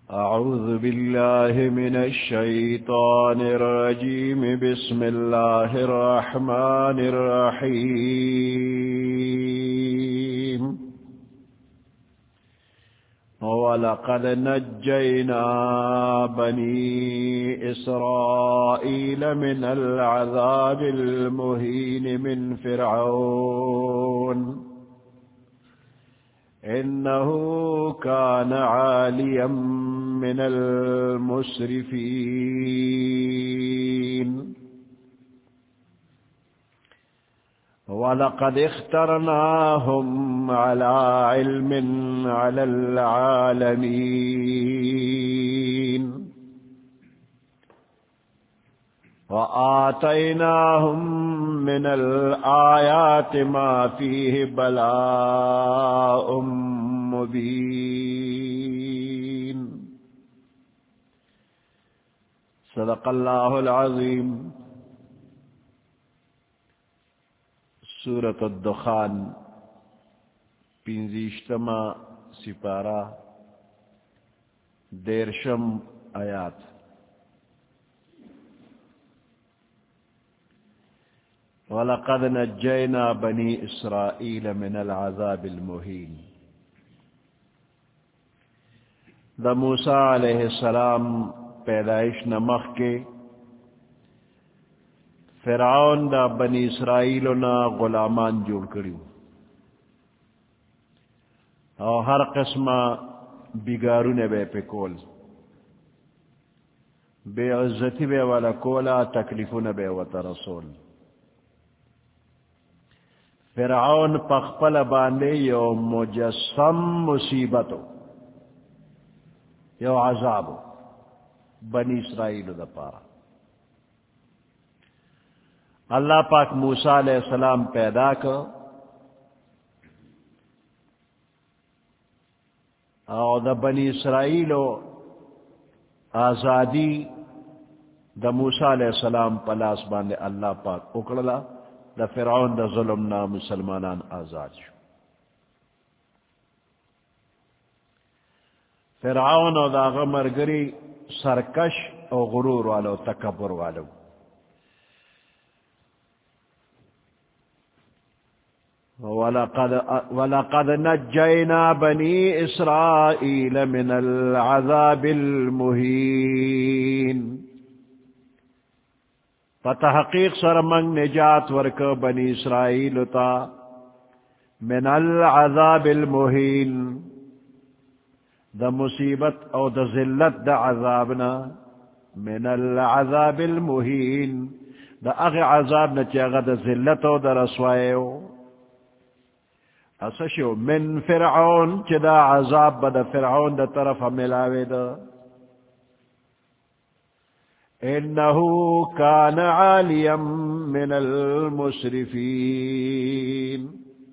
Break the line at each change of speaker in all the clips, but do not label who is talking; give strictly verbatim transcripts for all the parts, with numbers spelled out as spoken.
أعوذ بالله من الشيطان الرجيم بسم الله الرحمن الرحيم ولقد نجينا بني إسرائيل من العذاب المهين من فرعون إنه كان عاليا من المسرفين ولقد اخترناهم على علم على العالمين وآتيناهم من الآيات ما فيه بلاء مبين صدق الله العظيم. سورة الدخان پینزیشتما سپارہ دیرشم آیات. وَلَقَدْ نَجَّيْنَا بَنِي إِسْرَائِيلَ مِنَ الْعَذَابِ الْمُهِينِ. دا موسیٰ علیہ السلام پیدائش نمخ کے فرعون دا بنی اسرائیلنا غلامان جوڑ کریو اور ہر قسم بگارو نے بے پکول بے عزتی بے والا کولا تکلیفو نے بے وطا رسول. فرعون پخپل باندے یو مجسم مصیبتو یو عذابو بنی اسرائیل دا پارا. اللہ پاک موسیٰ علیہ السلام پیدا کر اور دا بنی اسرائیل آزادی دا موسیٰ علیہ السلام پلاس باندے اللہ پاک اکڑلا. دا فرعون دا ظلم نا مسلمانان آزاد شو. فرعون او دا غمرگری سرکش او غرور والو تکبر والو. وَلَقَدْ, وَلَقَدْ نَجَّيْنَا بَنِي إِسْرَائِيلَ مِنَ الْعَذَابِ الْمُهِينِ. فتحقیق سرمنگ نجات ورک بنی اسرائیل تا من العذاب المہین دا مصیبت او دا ذلت دا عذابنا من العذاب المہین دا اغ عذابنا چاگا دا ذلت او دا رسوائیو اسشو من فرعون چا دا عذاب با دا فرعون دا طرف ملاوی دا انہو کان عالیا من المسرفین.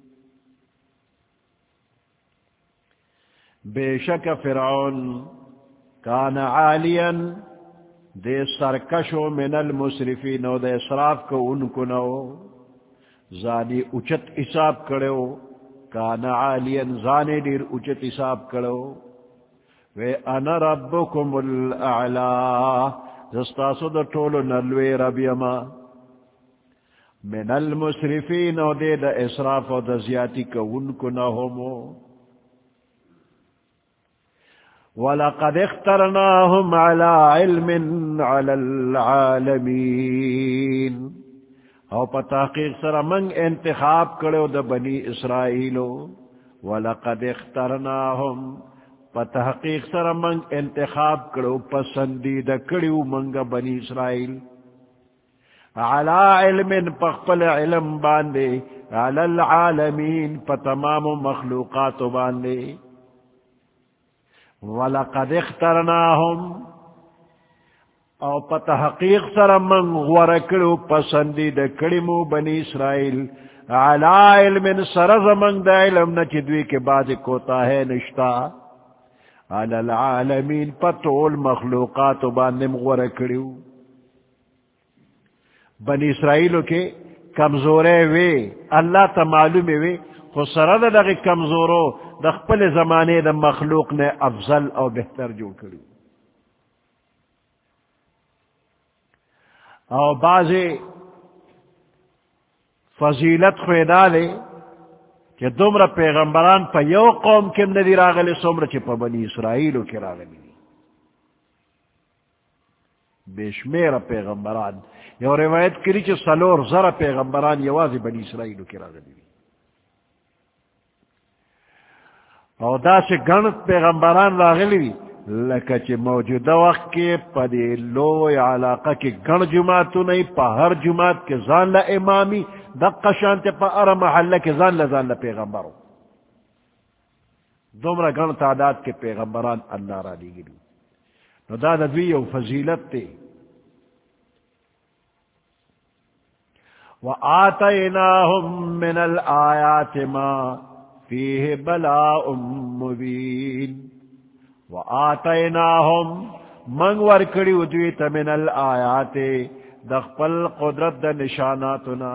بے شک فرعون کان عالیا دے سرکشو من المسرفین و دے اسراف کو ان کو نو زانی اچت حساب کرو. کان عالیا زانی دیر اچت حساب کرو. وے انا ربکم الاعلا زستاسو دا طولو نلوی رب یما من المسرفین و دے دا اسراف و دا زیادی کا انکو نہمو. وَلَقَدْ اخْتَرْنَاهُمْ عَلَى عِلْمٍ عَلَى الْعَالَمِينَ. او پا تحقیق سر منگ انتخاب کرو دا بنی اسرائیلو. وَلَقَدْ اخْتَرْنَاهُمْ تحقیق سر منگ انتخاب کرو پسندیدہ کریو منگا بنی اسرائیل علا علم پخپل علم باندے علی العالمین پا تمام مخلوقات باندے. وَلَقَدْ اخْتَرْنَاهُمْ او پا تحقیق سر منگ غورکڑو پسندیدہ کریمو بنی اسرائیل علا علم سرز منگ دا علم نچدوی کے بعد کوتا ہے نشتا علی العالمین پتول مخلوقات باندم غورکڑیو. بنی اسرائیلو کے کمزورے وے اللہ تا معلوم وے خو سرد دغی کمزورو دخپل زمانے دا مخلوق نے افضل او بہتر جو کری. او بازی فضیلت خویدا لے کہ دمر پیغمبران پا یو قوم کم ندی راغلی سمر چی پا بنی اسرائیلو کی راغلی بیشمیر پیغمبران یو روایت کری چی سلور زر پیغمبران یوازی بنی اسرائیلو کی راغلی او دا سے گنت پیغمبران راغلی دی لکہ چی موجودہ وقت کے پا دی لو علاقہ کی گن جماعتو نہیں پا ہر جماعت کے زان لا امامی دقا شانتے پا ار محلہ کے زان لا زان لا پیغمبرو دومرا گن تعداد کے پیغمبران اللہ را دی گلو نو دا دا دوی یو فضیلت تے وآتیناہم من الآیات ما فیہ بلاء مبین وآتیناہم منگ ورکڑی ادویت من الآیات دخپل قدرت دا نشاناتنا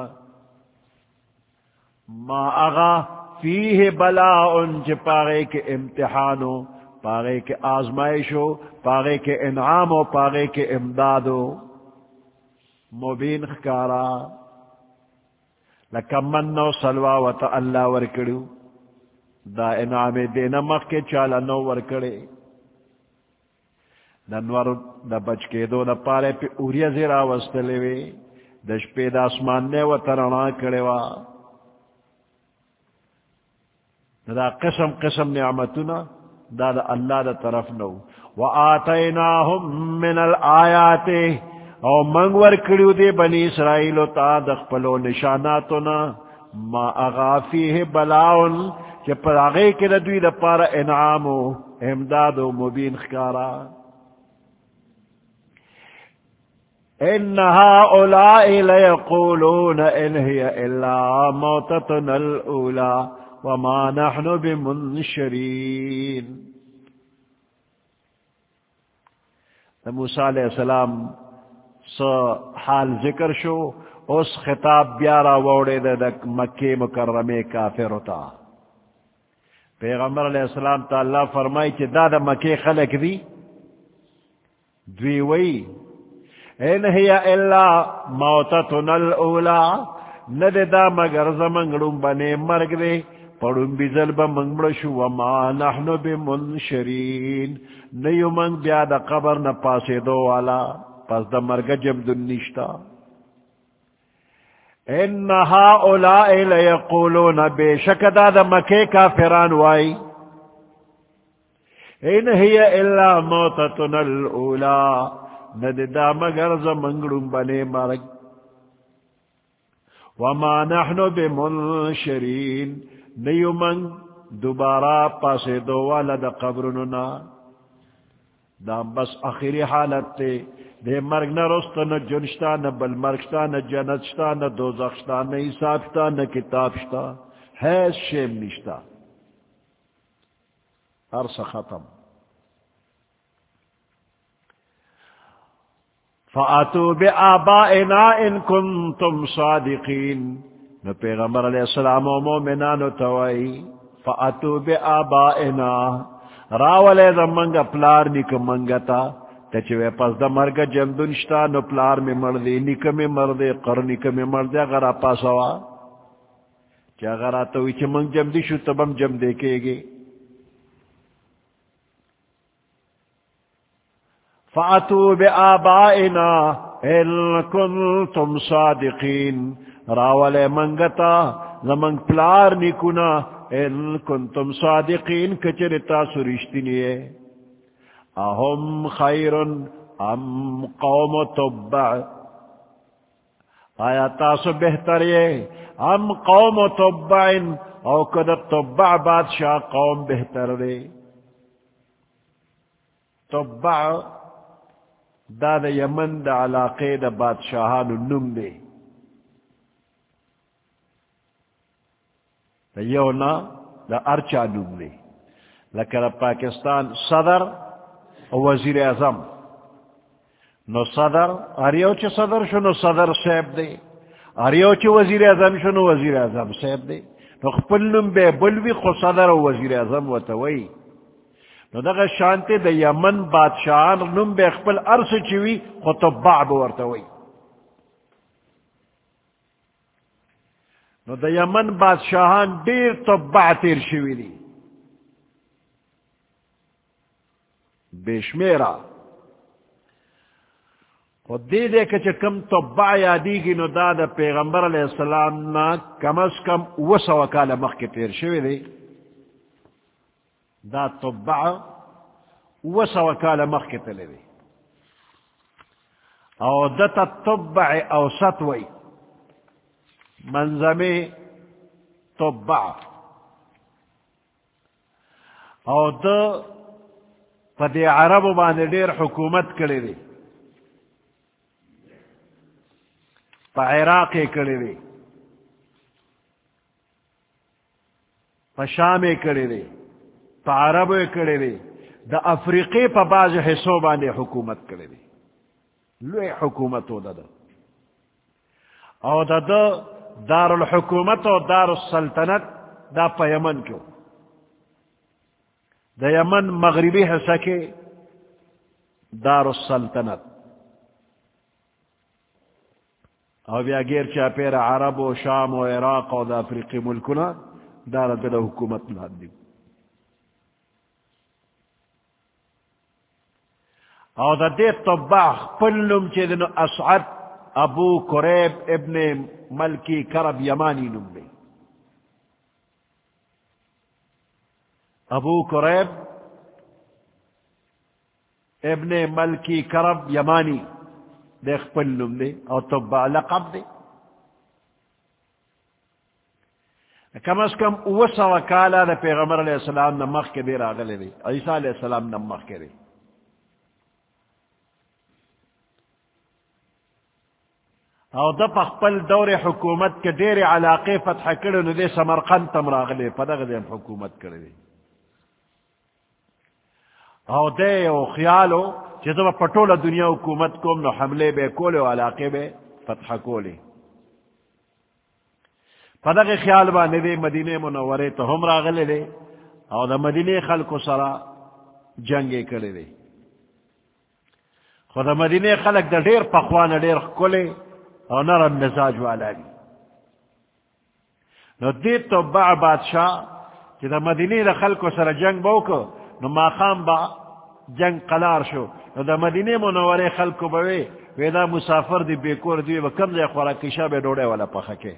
ما اغا فیہ بلاء چی پاگے کے امتحانو پاگے کے آزمائشو پاگے کے انعامو پاگے کے امدادو مبین خکارا لکم منو سلوا وطا اللہ ورکڑیو دا انعام دینا مخ کے چالا نو ورکڑے ننور دا بچ کے دو دا پارے پی اوریا زیرا وستلے وے دش پی دا اسمان نے و ترنا کرے وا دا قسم قسم نعمتنا دا دا اللہ دا طرف نو وآتیناہم من الآیات او منگور کڑیو دے بنی اسرائیلو تا دخپلو نشاناتنا ما اغافیہ بلاؤن کہ پر آگے کے ندوی دا پارا انعامو امدادو مبین خکارا ان هؤلاء ليقولون ان هي الا موتتنا الاولى وما نحن بمنشرين. موسیٰ علیہ السلام سو حال ذکر شو اس خطاب بیارا ووڑے دا مکہ مکرمے کافر ہوتا. پیغمبر علیہ السلام تا اللہ فرمائی کہ دا دا مکہ خلق دی دوی وی ان ہی الا موتتنا الاولا ند دا مگر زمنگڑوں بنے مرگ دے پڑوں بزل بمنگڑشو وما نحن بمنشرین نیو منگ بیا دا قبر نپاسے دو والا پس دا مرگ جمدن نشتا. ان هؤلاء ليقولون بے شک دا دا مکے کافران وائی ان ہی الا موتتنا الاولا ند دا مگر زمنگڑوں بنے مرگ وما نحن بمنشرین نیو من دوبارہ پاسے دو والا دا قبرننا. دا بس آخری حالت تے دے مرگ نہ رستا نہ جنشتا نہ بل مرگشتا نہ جنتشتا نہ دوزخشتا نہ حسابشتا نہ کتابشتا حیث شیم نشتا عرص ختم. فَأَتُوا بِآبَائِنَا إِن كُنتُمْ صَادِقِينَ. نو پیغمبر علیہ السلام و مومنانو توائی فَأَتُوا بِآبَائِنَا راولے دا منگا پلار نک منگتا تچوے پس دا مرگا جمدنشتا نو پلار میں مردی نک میں مردی قر نک میں مردی اگر آپا سوا چا اگر آتوی چا منگ جمدی شو تبم جم دیکھے گے. فَأَتُوا بِآبَائِنَا إِن كُنتُمْ صَادِقِينَ راولے منگتا زمنگ پلار نکونا ان کنتم صادقین کچرتا سرشتنیے. اہم خیر ام قوم تبع آیا تاسو بہتر یہ ام قوم تبع او کد تبع بادشاہ قوم بہتر دے. تبع دا دا یمن دا علاقے دا بادشاہانو نم دے دا یونا دا ارچا نم دے لکر پاکستان صدر و وزیر اعظم نو صدر اریو چی صدر شو نو صدر سیب دے اریو چی وزیر اعظم شو نو وزیر اعظم سیب دے نو خپل نم بے بلوی خو صدر و وزیر اعظم و توئی نو دا شانتے دا یمن بادشاہان نم بے خپل ارس چوی خو تبع بورتوئی نو دا یمن بادشاہان دیر طبع تیر شوی دی بیشمیرا خود دی دے کہ کم طبع یادی گی نو دا دا پیغمبر علیہ السلام نا کم از کم وسا وکال مخ کے تیر شوی دی دا طبع وسا وکال مخ کے تلے دی او دتا طبع اوسط وی منظمی طبع او دا پدی عرب باندې ډیر حکومت کړی دی په عراق یې کړی دی په شام یې کړی دی په عربو یې کړی دی د افریقې په بعض حصو باندې حکومت کړی دی لوی حکومت و دا دا او دا دا دار الحکومت و دار السلطنت دا پا یمن کیو دا یمن مغربی حصہ کے دار السلطنت او بیا گیر چاپیر عرب و شام و عراق و دا افریقی ملکنا دار دا حکومت لحد او دا دے طباخ پلنم چی دنو اسعد ابو قریب ابن ملکی کرب یمانی نم دے ابو قریب ابن ملکی کرب یمانی دیکھ پلنم دے او طباخ لقب دے کم از کم اوسا وکالا دا پیغمبر علیہ السلام نمخ کے دے راغلے دے عیسیٰ علیہ السلام نمخ کے دے او دا پخپل دور حکومت کے دیر علاقے فتح کرے نو دے سمرقند تم راغلے پدغ دے حکومت کرے دے او دے او خیالو چیزا پٹولا دنیا حکومت کوم نو حملے بے کولے و علاقے بے فتح کولے پدغ خیال بانے دے مدینہ منورے تو ہم راغلے دے او دا مدینہ خلق سرا جنگے کرے دے خود مدینہ خلق دا دیر پخوان دیر کولے اور نرم مزاج والا دی نو دیت تو با بادشاہ کہ دا مدینی دا خلق سر جنگ باوکو نو ما خام با جنگ قلار شو نو دا مدینی منورے خلق باوے ویدا مسافر دی بیکور دی و کم دے خورا کشا بے ڈوڑے والا پخکے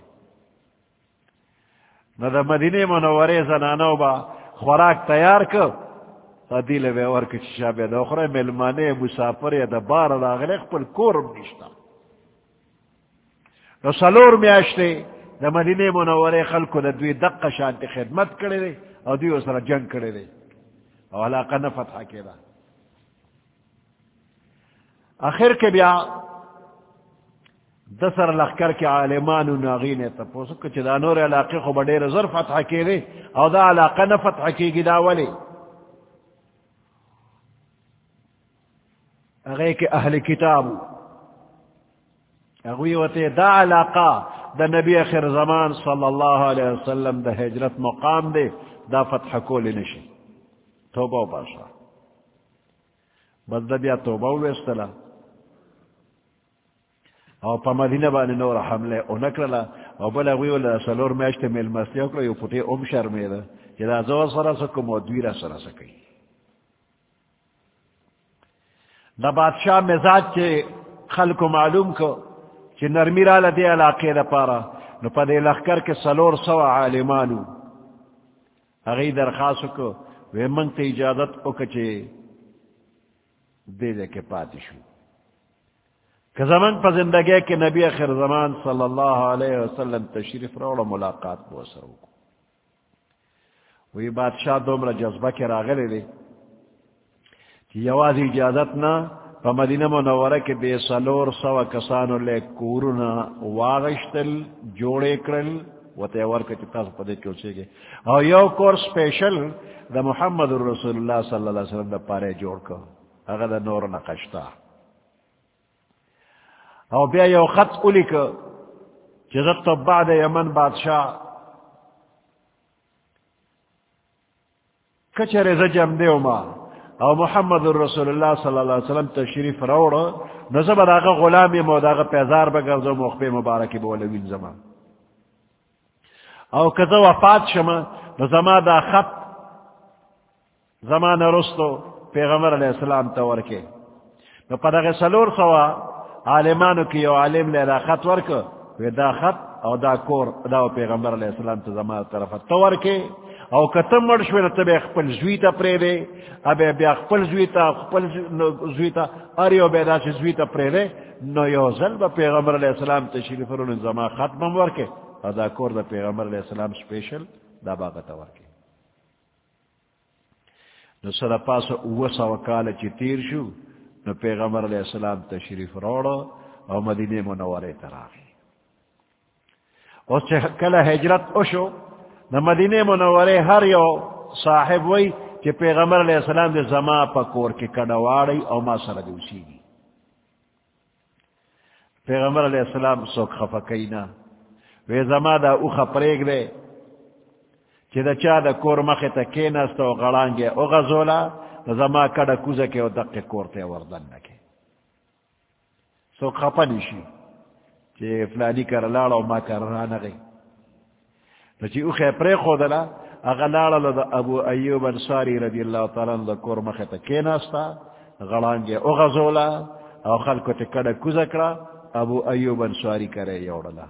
نو دا مدینی منورے زنانو با خوراک تیار کر تا دیل بے ور کشا بے دا خورا ملمانے مسافر یا دا بار دا غلق پر کورم نشتا نو سلور میاشتے دا مدینہ منورے خلقو دا دوی دقا شانتی خدمت کرے دے او دوی اسرا جنگ کرے دے او علاقہ نفتحہ کے دا آخر کے بیا دسر لخکر کے عالمانو ناغین تپوسو کچھ دا نور علاقے خو بڑے رزر فتحہ کے دے او دا علاقہ نفتحہ کی گی دا ولی اگے کہ اہل کتابو اگوی وتے دا علاقہ دا نبی آخر زمان صلی اللہ علیہ وسلم دا ہجرت مقام دے دا فتح کولی نشی توبہ و باشا بس دا بیا توبہ و استلا او پا مدینہ بانی نور حملے او نکرلا او بل اگوی والا سلور میشت میل مسلی اکلا یو پوٹے ام شرمی دا جدا زور سرا سکم و دویرہ سرا سکی دا بادشاہ مزاج چے خلق معلوم کو چی نرمی را لدے علاقے دا پارا نو پا دے لخکر کے سلور سو عالمانو اگئی درخواستو کو وی منگ تے اجازت او کچے دے دے کے پاتی شو کہ زمان پا زندگی کے نبی آخر زمان صلی اللہ علیہ وسلم تشریف روڑا ملاقات بوسرو کو وی بادشاہ دومرا جذبہ کے راغلے دے چی یوازی اجازت نا پا مدینہ منورہ کے بے سلور سوا کسانو لے کورونا واغشتل جوڑے کرل و تیور کچھ تاس پدے چوچے گے او یو کور سپیشل دا محمد رسول اللہ صلی اللہ علیہ وسلم دا پارے جوڑ کر اگر دا نور نقشتا او بیا یو خط اولی کر جزت تو بعد یمن بادشاہ کچھ رزجم دیو ما او محمد رسول اللہ صلی اللہ علیہ وسلم تشریف روڑا نظب داغا غلامی مو داغا پیزار بگرزو مخبی مبارکی بولوین زمان او کزا وفات شما نو زما دا خط زمان رستو پیغمبر علیہ السلام تورکے نو پدغ سلور سوا عالمانو کی یو عالم لے دا خط ورکو وی دا خط او دا کور دا پیغمبر علیہ السلام تا زمان طرف تورکے او کتم مرشوی نتا بے خپل زویتا پریدے ابے بے خپل زویتا خپل زویتا اریو بے دا سی زویتا پریدے نو یو ظل با پیغمبر علیہ السلام تشریف رون زمان خط ممورکے او دا کور دا پیغمبر علیہ السلام سپیشل دا باغ تورکے نو سر پاس اوسا وکال چی تیر شو نو پیغمبر علیہ السلام تشریف روڑو او مدینہ منورے تراغی اس کل ہجرت issue know Medina منورے Hare you صاحب وی کہ پیغمبر علیہ السلام دے زما پا کور کے کڑواڑی او ما سر دوسی گی پیغمبر علیہ السلام سوک خفقینا وی زما دا اوخا پریگ دے چی دا چا دا کور مخی تا کینستا و غلانگی او غزولا زما کڑا کوزا کے او دقی کور تے وردن نکے سو خپا نیشی چی فلانی کر لالا و ما کر رانگی چی اوخی پری خودلا اگا لالا دا ابو ایوب انصاری رضی اللہ تعالیٰ دا کور مخی تا کینستا غلانگی او غزولا او خلکو تے کڑا کوزا کرا ابو ایوب انصاری کرے یوڑلا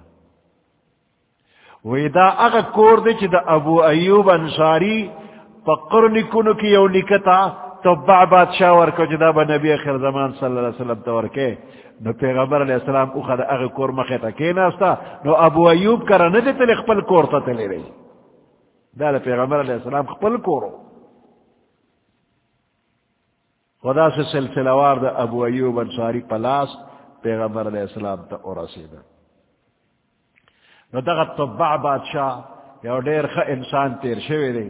وی دا اگا کور دے چی دا ابو ایوب انصاری پا قرنی کنو کی یو نکتا تو با بادشاہ ورکو چی دا با نبی اخر زمان صلی اللہ علیہ وسلم تورکے نو پیغمبر علیہ السلام اوخا دا اگا کور مخیطا کیناستا نو ابو ایوب کرا ندی تلی خپل کور تا تلی رئی دا دا پیغمبر علیہ السلام خپل کورو خدا سے سلسلوار دا ابو ایوب انصاری پلاس پیغمبر علیہ السلام تا ارسی دا نو دغت طبع بادشاہ یو دیر خ انسان تیر شوی دی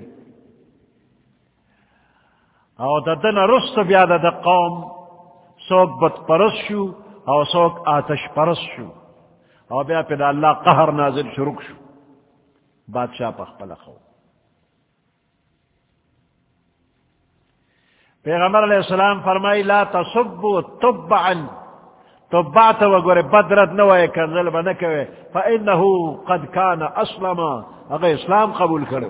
او دا دن رست بیا دا دا قوم سوک بت پرس شو او سوک آتش پرس شو او بیا پی دا اللہ قہر نازل شروع شو بادشاہ پخ پلخو پیغمبر علیہ السلام فرمائی لا تصبو طبعا طبعت وگوری بدرد نوائے کنزل بنکوے فإنہو قد کان اسلما اگر اسلام قبول کرو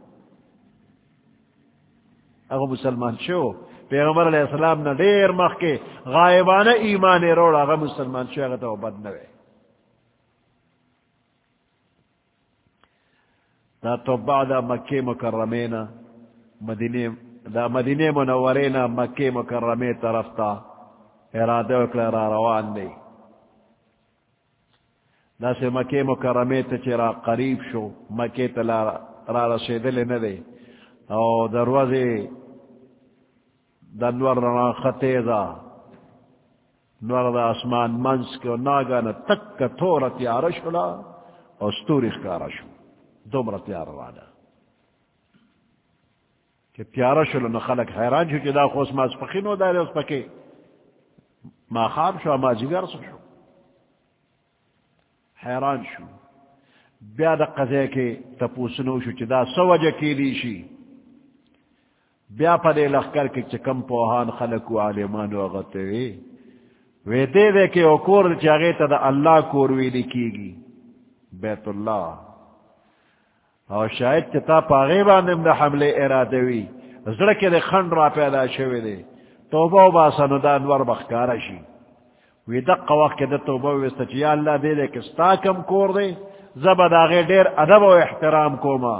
اگر مسلمان شو پیغمبر علیہ السلام نا دیر مخ کے غائبانہ ایمان روڑ اگر مسلمان شو اگر تو بد نوے دا طبع دا مکی مکرمینا مدینہ دا مدینہ منورینا مکی مکرمی طرف تا ارادہ وکلا را روان دی دا سے مکی مکرمی تا چرا قریب شو مکی تا را رسیدل ندی او دروازی دا نور رنا خطیزا نور دا اسمان منس کے ناگانا تک تورا تیارا شولا او ستوری خکارا شو دومرا تیارا رانا کہ تیارا شولا نخلق حیران شو کہ دا خوص ماز پخینو داری اس پکی ما خواب شو ما جگر سو شو حیران شو بیا دا قضے کے تپوسنو شو چی دا سو وجہ کی لیشی بیا پا دے لخکر کے چکم پوہان خلقو عالمانو اغتوی وی دے دے کے او کور دے چاگے تا دا اللہ کوروی لکی گی بیت اللہ او شاید چتا پا غیباندم دا حملے ارادوی زرکی دے خند را پیدا شوی دے توبہ و باسنو دا انور بخکارا شی وی دقا وقت کے دا توبہ ویستا چی یا اللہ دے دے کستا کم کور دے زبد آغی دیر ادب و احترام کو ما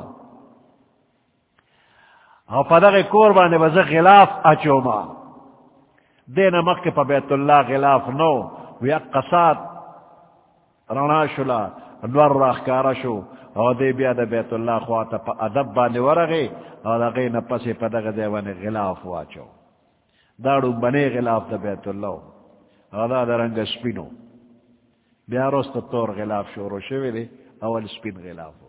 او پا دا غی کور بانے بزا غلاف اچو ما دین مخ پا بیت اللہ غلاف نو وی اقصاد رنا شلا انور راخکارا شو او دے بیا دا بیت اللہ خواتا پا ادب بانے ورغی او دا غی نپسی پا دا غی وانے غلاف واچو داڑو بنے غلاف دا بیت اللہ او دا دا رنگ سپینو بیا روست تور غلاف شورو شوی دے اول سپین غلافو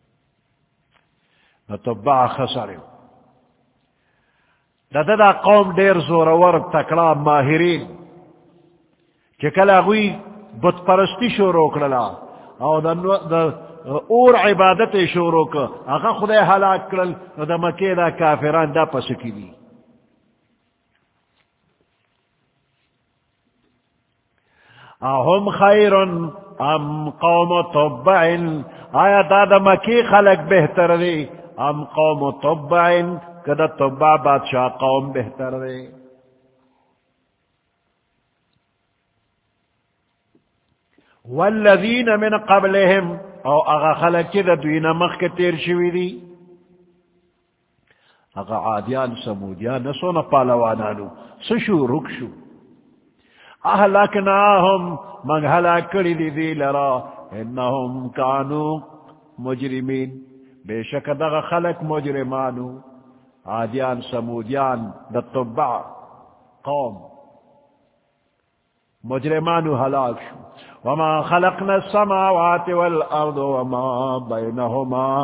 نتبع خسریو دا دا دا قوم دیر زورور تکڑا ماہرین چکل اگوی بت پرستی شورو کرلا او دا, دا اور عبادت شورو کر اگا خدای حلاک کرل دا مکی دا کافران دا پسکی دی اہم خیرن ام قوم تبع آیا دادا مکی خلق بہتر دی ام قوم تبع کدا تبع بادشاہ قوم بہتر دی والذین من قبلهم او اغا خلق کی دا دوین مخ کے تیر شوی دی اغا عادیان سمودیان نسونا پالوانانو سشو رکشو اہلکناہم منگ ہلاک کری دی دی لرا انہم کانو مجرمین بے شک دا خلق مجرمانو عادیان سمودیان دا تبع قوم مجرمانو ہلاک شو وما خلقنا السماوات والارض وما بینہما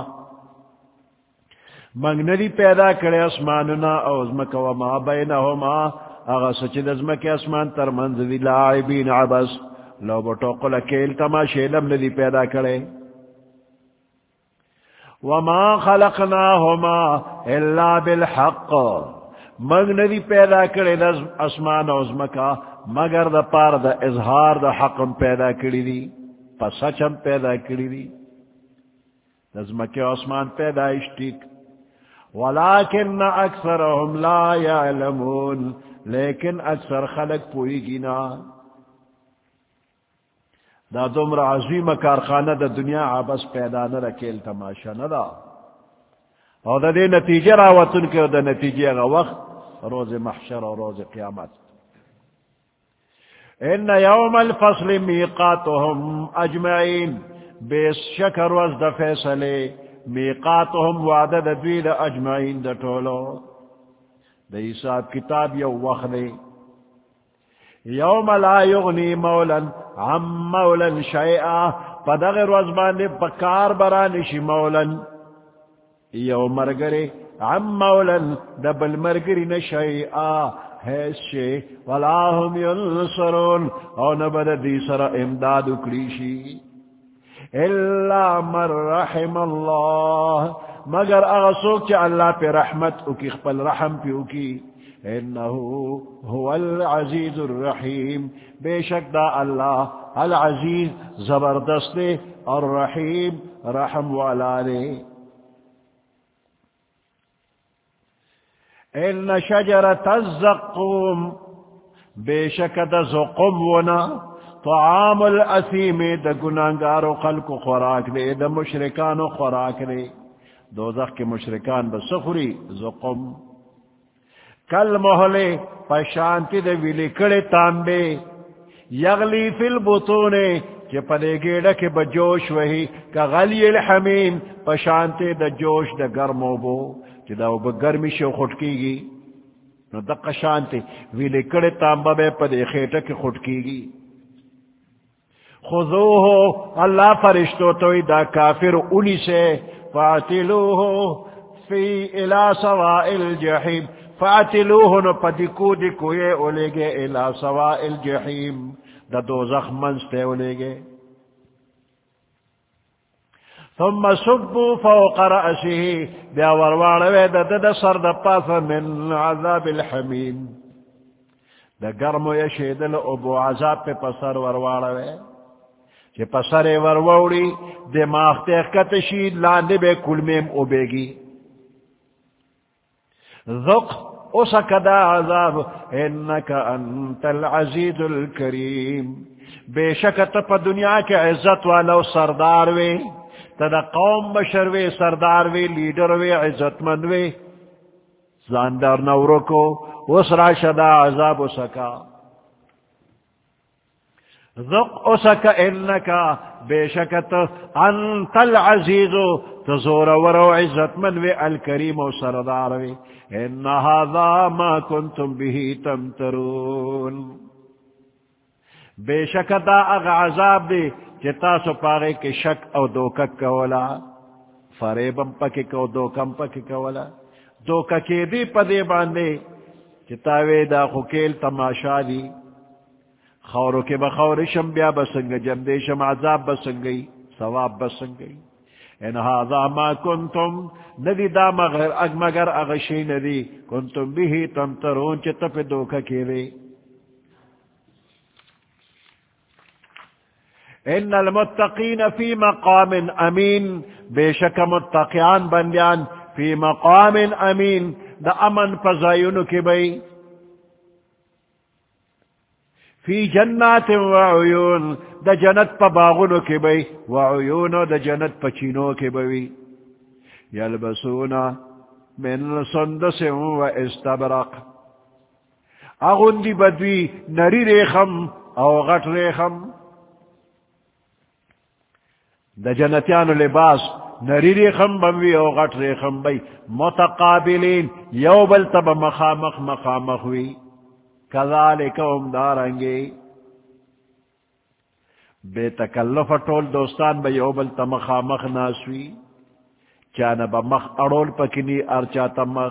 منگ ندی پیدا کرے اسماننا او ازمک وما بینہما اغا سچد ازمک اسمان تر منزدی لاعبین عبس لو بٹو قل کیل تماشی لم ندی پیدا کرے وما خلقناہما الا بالحق منگ ندی پیدا کرے اسمان او ازمکا مگر دا پار دا اظہار دا حقم پیدا کری دی پا سچم پیدا کری دی نظمکی عثمان پیدا اشتیک ولیکن اکثرهم لا یعلمون لیکن اکثر خلق پوئی گینا دا دمر عظیم کارخانہ دا دنیا عبس پیدا نہ رکیل تماشا ندا اور دا دے نتیجہ راوتن کے دا نتیجہ اگا وقت روز محشر اور روز قیامت ان یوم الفصل میقاتهم اجمعین بے شکر وز دا فیصلے میقاتهم وعدد دویل اجمعین دا طولو دا حساب کتاب یو وقت یوم لا یغنی مولا عم مولا شیئا پدغر وزبان بکار برانشی مولا یو مرگری عم مولا دبل مرگری نشیئا حیث ولا هم ینصرون او نبد دی سر امداد اکلیشی الا من رحم اللہ مگر اغسوک چا اللہ پہ رحمت اکی خپل رحم پہ اکی انہو هو العزیز الرحیم بے شک دا اللہ العزیز زبردست اور رحیم رحم والا نے ان شجرت الزقوم بے شک دا زقوم ونا طعام الاسیم دا گناہگارو خلق خوراک دے دا مشرکانو خوراک دے دوزخ کے مشرکان بسخری زقوم کل محلے پشانتی دا ویلی کڑے تانبے یغلی فی البطونے کہ پدے گیڑا کے بجوش وہی کا غلی الحمیم پشانتی دا جوش دا گرمو بو چدا وہ گرمی شو خٹکی گی نو دقا شانتی ویلے کڑے تانبا بے پدے خیٹا کی خٹکی گی خذوہو اللہ فرشتو توی دا کافر انہی سے فاتلوہو فی الى سواء الجحیم فاتلوہو نو پدکو دکو یہ اولے گے الى سواء الجحیم دا دوزخ منستے اولے گے ثم صبوا فوق رأسه بیا ورواڑوے دا دا سر دا پاسا من عذاب الحمیم دا گرمو یشیدل ابو عذاب پہ پسر ورواڑوے چی پسر ورواڑی دماغ تیخکتشی لاندے بے کلمیم اوبے گی ذق اسک دا عذاب انکا انت العزیز الکریم بے شکت پا دنیا کے عزت والو سردار وے تدا قوم بشر وے سردار وے لیڈر وے عزت مند وے زاندار نورو کو اسرا شدا عذاب اسکا ذق اسکا انکا بے شکت انت العزیزو تزور ورو عزت مند وے الکریم و سردار وے ان هذا ما کنتم به تمترون بے شکتا اغ عذاب دے چتا سو پاگے کے شک او دوکک کولا فریبم پکی کو دوکم پکی کولا دوککی دی پدے باندے چتاوے دا خوکیل تماشا دی خورو کے بخورشم بیا بسنگ جمدیشم عذاب بسنگئی ثواب بسنگئی ان هذا ما کنتم ندی دا مگر اگ مگر اغشی ندی کنتم بھی تمترون چتا پہ دوککی دی ان المتقین فی مقام امین، بے شک متقیان بندیان فی مقام امین دا امن فضائن کی بئی، فی جنات وعیون دا جنت پا باغنو کی بئی، وعیون دا جنت پا چینو کی بئی، یلبسون من سندس و استبرق، اغندی بدوی نری ریخم او غٹ ریخم، دا جنتیانو لباس نری ریخم بموی او غٹ ریخم بی، متقابلین یو بلتب مخامخ مخامخ وی، کذالک ام دارنگی بے تکلف طول دوستان بی یو بلتا مخامخ ناسوی، چانا با مخ اڑول پکنی ارچاتا مخ،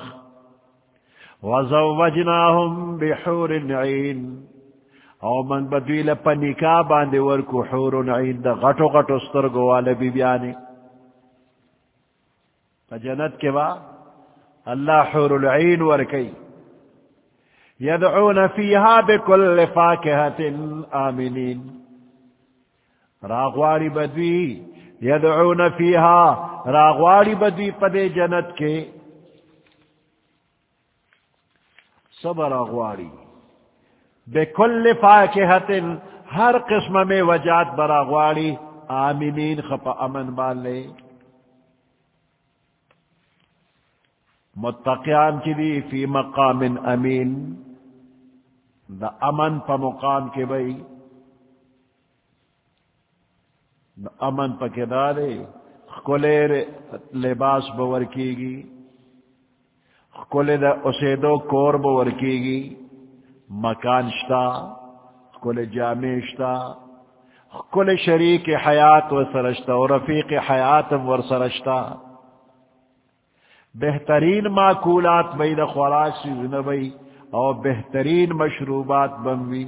وزوجناهم بحور عین، او من بدویل پا نکاح باندے ورکو حور عین دا غٹو غٹو سترگو والا بی بیانے، پا جنت کے با اللہ حور العین ورکی، یدعون فیہا بکل فاکہت آمنین، راغواری بدوی یدعون فیہا راغواری بدوی پدے جنت کے، سب راغواری بکل فاکہت ہر قسم میں وجات براغواری، آمنین خپا امن بالے، متقیان کی دی فی مقام امین دا امن پا مقام کے بئی، دا امن پا کے دارے خکلے لباس بور کی گی، خکلے دا اسیدو کور بور کی گی، مکان شتا، خکلے جامع شتا، خکلے شریک حیات و سرشتا و رفیق حیات ور سرشتا، بہترین معقولات بئی دا خوراک سیزن بئی، اور بہترین مشروبات بموی،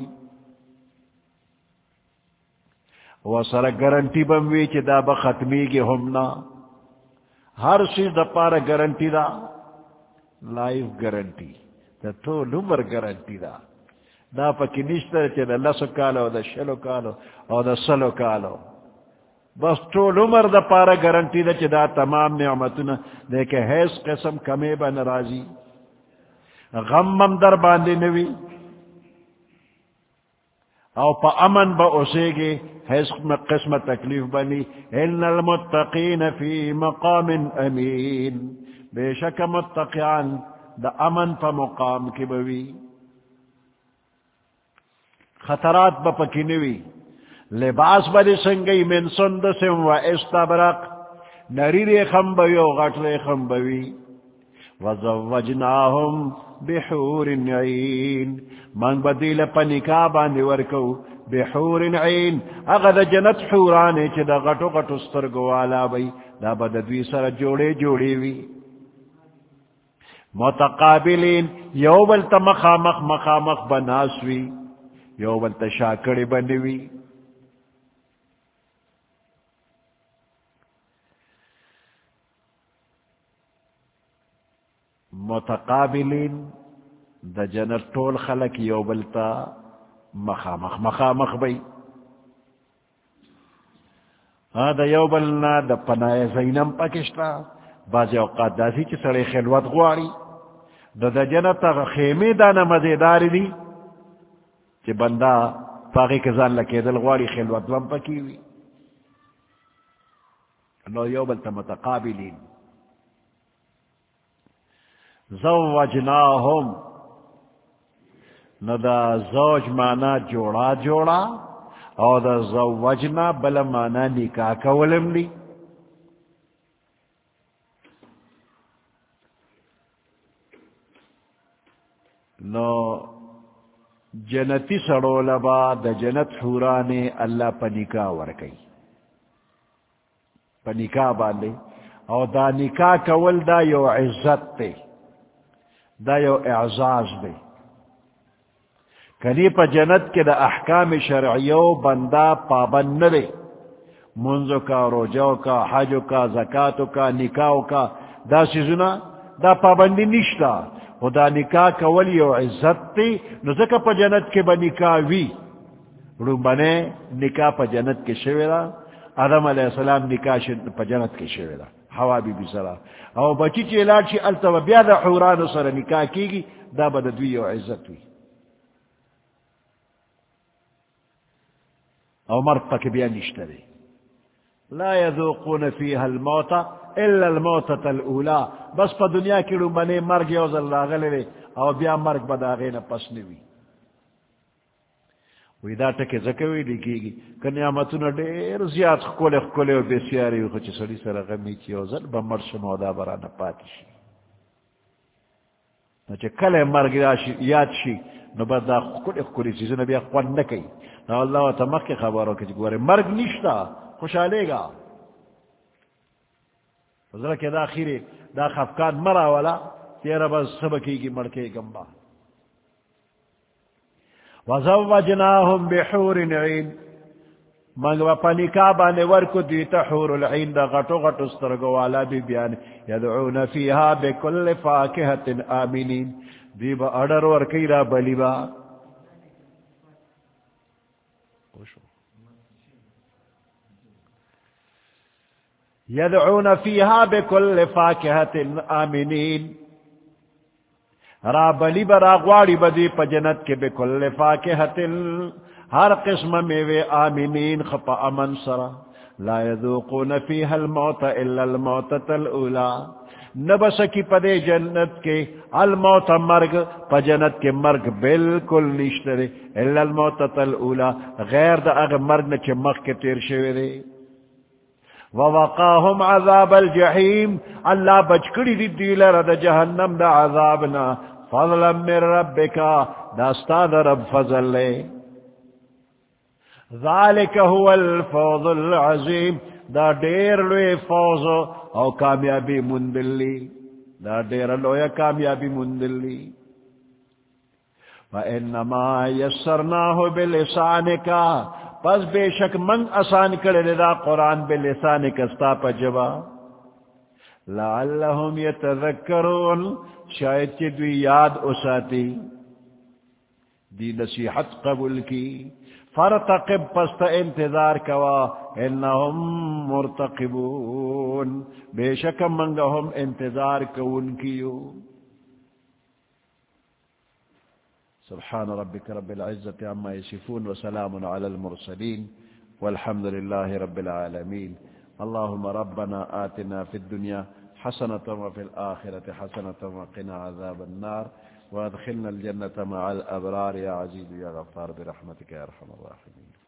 وہ سر گارنٹی بموی چی دا بختمی کی ہمنا، ہر چیز دا پارا گارنٹی دا، لائف گارنٹی دا تو نمبر گارنٹی دا، دا پکی نشتر چی دا لسو کالو دا شلو کالو اور دا سلو کالو، بس تو نمبر دا پارا گارنٹی دا چی دا تمام نعمتنا دیکھے حیث قسم کمی با نرازی، غمم در باندے نوی، او پا امن با اسے گے حیث قسم تکلیف بنی، ان المتقین فی مقام امین، بے شک متقیان دا امن پا مقام کی بوی، خطرات با پکی نوی، لباس بلی سنگی من سندس و استبرق، نری ریخم بوی و غٹ ریخم بوی، وزوجناهم بحور عین، من بدیل پا نکاح باندے ورکو بحور عین، اغد جنت حورانے چی دا غٹو غٹو سترگو والا بی، دا بددوی سر جوڑے جوڑے وی، متقابلین یو بلتا مخامخ مخامخ بناسوی، یو بلتا شاکڑی بنوی، متقابلین دا جنت طول خلق یو بلتا مخامخ مخامخ بی، دا یو بلنا دا پناہ زینم پاکشتا، بعضی اوقات داسی چی سڑے خلوت غواری، دا دا جنت خیمے دانا مزیداری دی چی بندہ پاکی کزان لکی دل غواری خلوت وم پکیوی، نو یو بلتا متقابلین، زوجناہم نو دا زوج مانا جوڑا جوڑا، اور دا زوجنا بلا مانا نکاح کولم لی، نو جنتی سڑو لبا دا جنت حورانے اللہ پا نکاح ورکی، پا نکاح باندے، اور دا نکاح کول دا یو عزت تے، دا یو اعزاز دے، کنی پا جنت کے دا احکام شرعیو بندہ پابند نہ دے، منزو کا، روجو کا، حجو کا، زکاتو کا، نکاحو کا، دا سیزنا دا پابندی نشتا، و دا نکاح کول یو عزت تی، نو زکا پا جنت کے با نکاح وی، رومبنے نکاح پا جنت کے شویرا آدم علیہ السلام نکاح پا جنت کے شویرا حوا بی بی سرا او بچی چی علاج چی التوا بیاد حوران سر نکاح کی گی دا بددوی و عزت وی او مرد پاک بیا نشترے لا يذوقون فيها الموت الا الموتة الاولى بس پا دنیا کی رومبنے مرگ یوز اللہ غلے او بیا مرگ بداغین پس نوی وی دا ٹکے زکوی لگی گی کہ نعمتونا دیر زیاد خکولے خکولے و بیسیاری وی خوچی سلی سر غمی چی وزل بمرش مودا برانا پاتی شی نوچے کلے مرگ یاد شی نو بعد دا خکولے خکولے چیزو نبی اخوان نکی نو اللہ و تمک خبرو کچھ گوارے مرگ نشتا خوشحالے گا وزر کے دا خیرے دا خفکان مرا والا تیرا بس سبکی گی مڑکے گمبا وزوجناهم بحور عین منگوا پنکا بانے ورکو دیتا حور العین دا غٹو غٹو سترگو والا بی بیان یدعون فیہا بکل فاکہت آمینین دیبا اڈر ورکی را بلیبا یدعون فیہا بکل فاکہت آمینین را بلی برا غواری بدی پا جنت کے بکل فاکہت ہر قسم میوے آمینین خپا امن سرا لا يذوقون فیہا الموت الا الموتة الاولا نبسکی پدے جنت کے الموت مرگ پا جنت کے مرگ بالکل نشترے الا الموتة الاولا غیر دا اغ مرگ نچے مخ کے تیر شوئے دے ووقاهم عذاب الجحیم اللہ بچکڑی دی دیلر دا جہنم دا عذابنا فضلا من ربکا داستا دا رب فضل لے ذالک هو الفوض العظیم دا دیر لوی فوض او کامیابی مندلی دا دیر لوی کامیابی مندلی وَإِنَّمَا يَسَّرْنَاهُ بِلِسَانِكَ پس بے شک من آسان کرے دا قرآن بلسانک استا پا جبا لعلہم یتذکرون شاید چی دوی یاد اساتی دی نصیحت قبول کی فرتقب پست انتظار کوا انہم مرتقبون بے شک منگہم انتظار کون کیو سبحان ربك رب العزة عما يصفون وسلام على المرسلين والحمد لله رب العالمين اللهم ربنا آتنا في الدنيا حسنة وفي الآخرة حسنة وقنا عذاب النار وادخلنا الجنة مع الأبرار يا عزيز يا غفار برحمتك يا أرحم الراحمين.